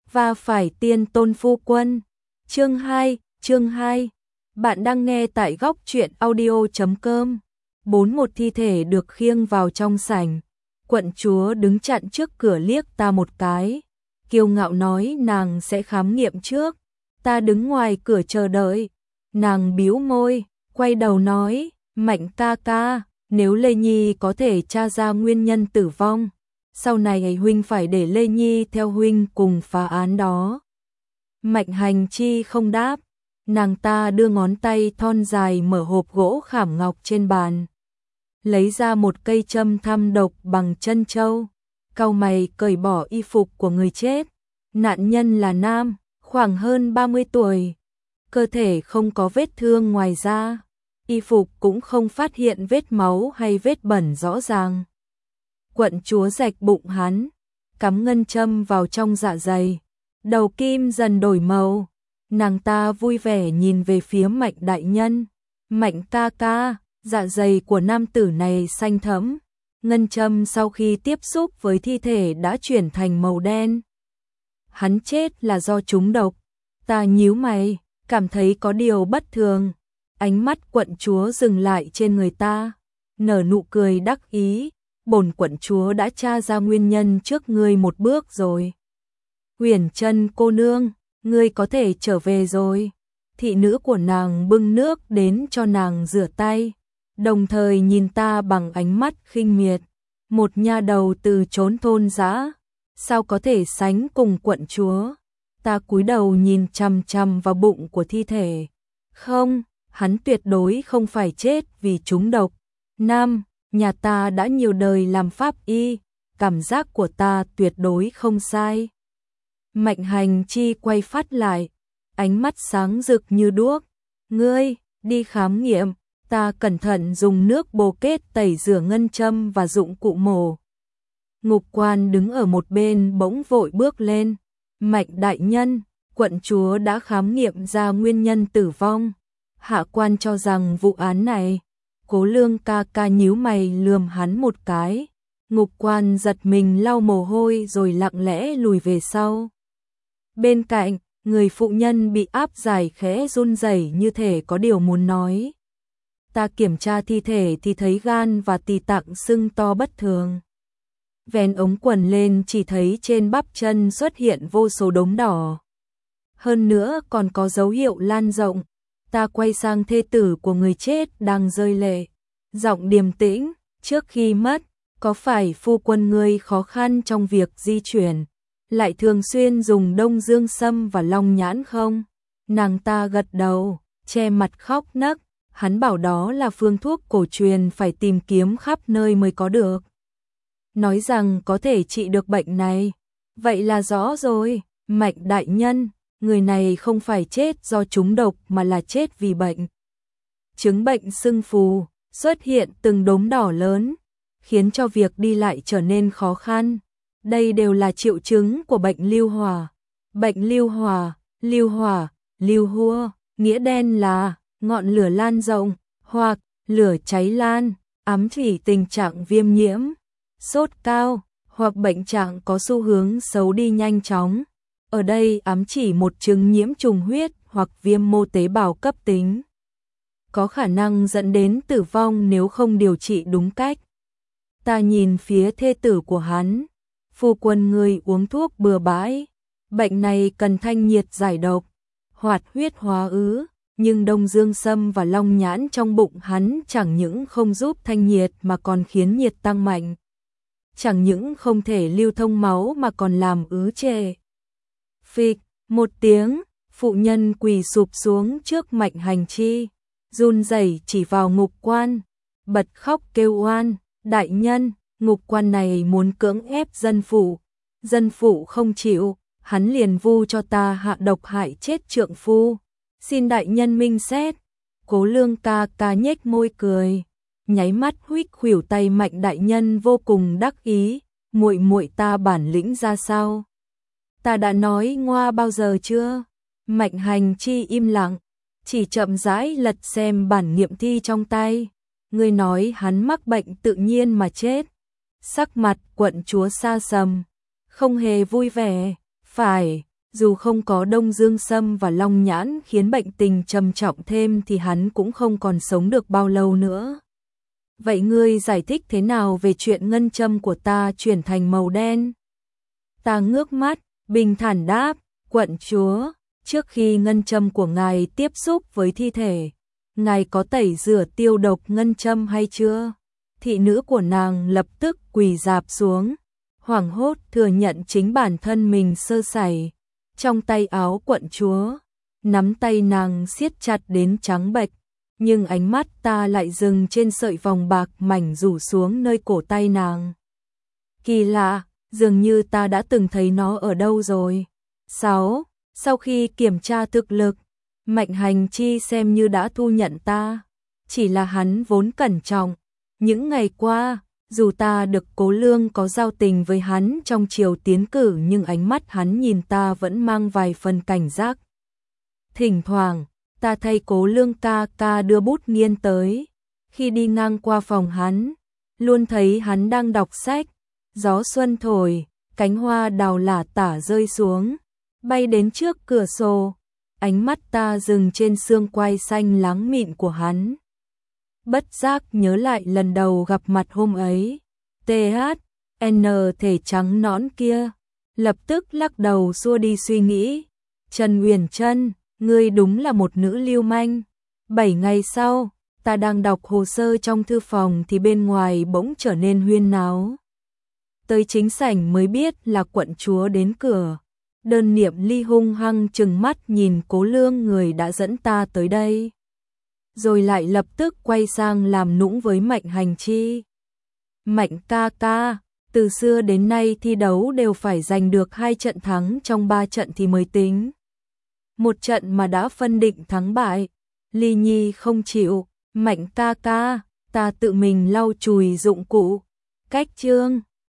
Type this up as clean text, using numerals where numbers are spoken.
và phải tiên tôn phu quân. Chương 2. Bạn đang nghe tại góc truyện audio.com. Một thi thể được khiêng vào trong sảnh. Quận chúa đứng chặn trước cửa liếc ta một cái. Kiêu ngạo nói nàng sẽ khám nghiệm trước. Ta đứng ngoài cửa chờ đợi. Nàng bĩu môi, quay đầu nói, Mạnh ca ca, nếu Lê Nhi có thể tra ra nguyên nhân tử vong, sau này huynh phải để Lê Nhi theo huynh cùng phá án đó. Mạnh Hành Chi không đáp, nàng ta đưa ngón tay thon dài mở hộp gỗ khảm ngọc trên bàn, lấy ra một cây châm thăm độc bằng chân châu, cau mày cởi bỏ y phục của người chết. Nạn nhân là nam, khoảng hơn 30 tuổi, cơ thể không có vết thương ngoài da, y phục cũng không phát hiện vết máu hay vết bẩn rõ ràng. Quận chúa rạch bụng hắn, cắm ngân châm vào trong dạ dày, đầu kim dần đổi màu. Nàng ta vui vẻ nhìn về phía Mạnh đại nhân. Mạnh ca ca, dạ dày của nam tử này xanh thẫm, ngân châm sau khi tiếp xúc với thi thể đã chuyển thành màu đen. Hắn chết là do trúng độc. Ta nhíu mày, cảm thấy có điều bất thường. Ánh mắt quận chúa dừng lại trên người ta, nở nụ cười đắc ý. Bổn quận chúa đã tra ra nguyên nhân trước ngươi một bước rồi. Huyền Trân cô nương, ngươi có thể trở về rồi. Thị nữ của nàng bưng nước đến cho nàng rửa tay, đồng thời nhìn ta bằng ánh mắt khinh miệt. Một nha đầu từ chốn thôn dã, sao có thể sánh cùng quận chúa? Ta cúi đầu nhìn chằm chằm vào bụng của thi thể. Không, hắn tuyệt đối không phải chết vì trúng độc. Nam, nhà ta đã nhiều đời làm pháp y, cảm giác của ta tuyệt đối không sai. Mạnh Hành Chi quay phát lại, ánh mắt sáng rực như đuốc. Ngươi, đi khám nghiệm. Ta cẩn thận dùng nước bồ kết tẩy rửa ngân châm và dụng cụ mổ. Ngục quan đứng ở một bên bỗng vội bước lên. Mạnh đại nhân, quận chúa đã khám nghiệm ra nguyên nhân tử vong. Hạ quan cho rằng vụ án này, Cố Lương ca ca nhíu mày lườm hắn một cái. Ngục quan giật mình lau mồ hôi rồi lặng lẽ lùi về sau. Bên cạnh, người phụ nhân bị áp giải khẽ run rẩy như thể có điều muốn nói. Ta kiểm tra thi thể thì thấy gan và tỳ tạng sưng to bất thường. Vén ống quần lên chỉ thấy trên bắp chân xuất hiện vô số đốm đỏ. Hơn nữa còn có dấu hiệu lan rộng. Ta quay sang thê tử của người chết đang rơi lệ. Giọng điềm tĩnh, trước khi mất, có phải phu quân ngươi khó khăn trong việc di chuyển, lại thường xuyên dùng đông dương sâm và long nhãn không? Nàng ta gật đầu, che mặt khóc nấc. Hắn bảo đó là phương thuốc cổ truyền phải tìm kiếm khắp nơi mới có được. Nói rằng có thể trị được bệnh này. Vậy là rõ rồi, Mạnh đại nhân, người này không phải chết do trúng độc mà là chết vì bệnh. Chứng bệnh sưng phù, xuất hiện từng đốm đỏ lớn, khiến cho việc đi lại trở nên khó khăn. Đây đều là triệu chứng của bệnh lưu hỏa. Bệnh lưu hỏa, lưu hua, nghĩa đen là ngọn lửa lan rộng, hoặc lửa cháy lan, ám chỉ tình trạng viêm nhiễm, sốt cao, hoặc bệnh trạng có xu hướng xấu đi nhanh chóng. Ở đây ám chỉ một chứng nhiễm trùng huyết hoặc viêm mô tế bào cấp tính, có khả năng dẫn đến tử vong nếu không điều trị đúng cách. Ta nhìn phía thê tử của hắn. Phu quân ngươi uống thuốc bừa bãi. Bệnh này cần thanh nhiệt giải độc, hoạt huyết hóa ứ. Nhưng đông dương sâm và long nhãn trong bụng hắn chẳng những không giúp thanh nhiệt mà còn khiến nhiệt tăng mạnh. Chẳng những không thể lưu thông máu mà còn làm ứ trệ. Phịch, một tiếng, phụ nhân quỳ sụp xuống trước Mạnh Hành Chi, run rẩy chỉ vào ngục quan, bật khóc kêu oan. Đại nhân, ngục quan này muốn cưỡng ép dân phụ không chịu, hắn liền vu cho ta hạ độc hại chết trượng phu. Xin đại nhân minh xét. Cố Lương ca ca nhếch môi cười, nháy mắt huých khuỷu tay Mạnh đại nhân vô cùng đắc ý. Muội muội ta bản lĩnh ra sao? Ta đã nói ngoa bao giờ chưa? Mạnh Hành Chi im lặng, chỉ chậm rãi lật xem bản nghiệm thi trong tay. Ngươi nói hắn mắc bệnh tự nhiên mà chết. Sắc mặt quận chúa xa sầm, không hề vui vẻ. Phải, dù không có Đông Dương Sâm và Long Nhãn khiến bệnh tình trầm trọng thêm thì hắn cũng không còn sống được bao lâu nữa. Vậy ngươi giải thích thế nào về chuyện ngân châm của ta chuyển thành màu đen? Ta ngước mắt, bình thản đáp, quận chúa, trước khi ngân châm của ngài tiếp xúc với thi thể, ngài có tẩy rửa tiêu độc ngân châm hay chưa? Thị nữ của nàng lập tức quỳ rạp xuống, hoảng hốt thừa nhận chính bản thân mình sơ sẩy. Trong tay áo quận chúa, nắm tay nàng siết chặt đến trắng bệch, nhưng ánh mắt ta lại dừng trên sợi vòng bạc mảnh rủ xuống nơi cổ tay nàng. Kỳ lạ, dường như ta đã từng thấy nó ở đâu rồi. 6. Sau khi kiểm tra thực lực, Mạnh Hành Chi xem như đã thu nhận ta. Chỉ là hắn vốn cẩn trọng. Những ngày qua, dù ta được Cố Lương có giao tình với hắn trong chiều tiến cử nhưng ánh mắt hắn nhìn ta vẫn mang vài phần cảnh giác. Thỉnh thoảng, ta thay Cố Lương ca ca đưa bút nghiên tới. Khi đi ngang qua phòng hắn, luôn thấy hắn đang đọc sách. Gió xuân thổi, cánh hoa đào lả tả rơi xuống, bay đến trước cửa sổ. Ánh mắt ta dừng trên xương quai xanh láng mịn của hắn. Bất giác nhớ lại lần đầu gặp mặt hôm ấy. THN thể trắng nõn kia, lập tức lắc đầu xua đi suy nghĩ. Trần Uyển Trân, ngươi đúng là một nữ lưu manh. 7 ngày sau, ta đang đọc hồ sơ trong thư phòng thì bên ngoài bỗng trở nên huyên náo. Tới chính sảnh mới biết là quận chúa đến cửa. Đơn Niệm Ly hung hăng trừng mắt nhìn Cố Lương người đã dẫn ta tới đây. Rồi lại lập tức quay sang làm nũng với Mạnh Hành Chi. Mạnh ca ca, từ xưa đến nay thi đấu đều phải giành được 2 trận thắng trong 3 trận thì mới tính. Một trận mà đã phân định thắng bại. Ly Nhi không chịu. Mạnh ca ca, ta tự mình lau chùi dụng cụ. Cách chương